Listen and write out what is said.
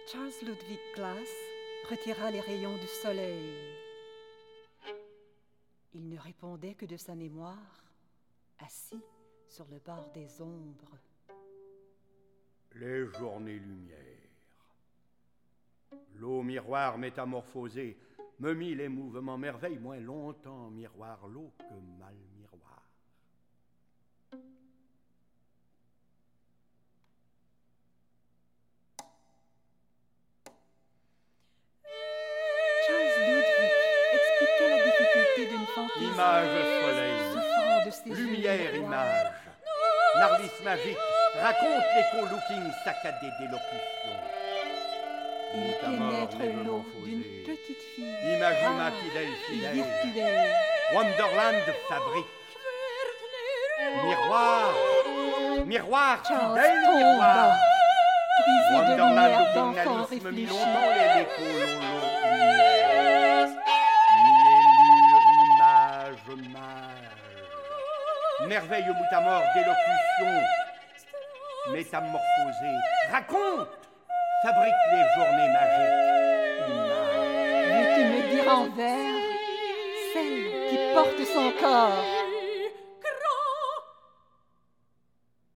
Charles Ludwig Glass retira les rayons du soleil. Il ne répondait que de sa mémoire, assis sur le bord des ombres. Les journées lumière. L'eau miroir métamorphosée me mit les mouvements merveilles moins longtemps miroir l'eau que mal miroir. Charles Ludwig expliquait la difficulté d'une fantaisie. Image soleil, Souffrant de ses lumière, yeux image. Narlis magique, raconte l'écho looking saccadé d'élocution. Il pénètre lève l'eau l'emphosé. d'une petite fille, Imagina rare fidèle, et fidèle. virtuelle. Wonderland fabrique. Miroir, miroir, Charles fidèle tomba, miroir. brisé de Wonderland lumière looking d'enfant Alice me mit réfléchi. longtemps les l'écho lolo lumière. Miellure, image, mage. Merveille au bout à mort d'élocution. Métamorphosée, raconte, fabrique les journées magiques. Image. Veux-tu me dire en vers celle qui porte son corps?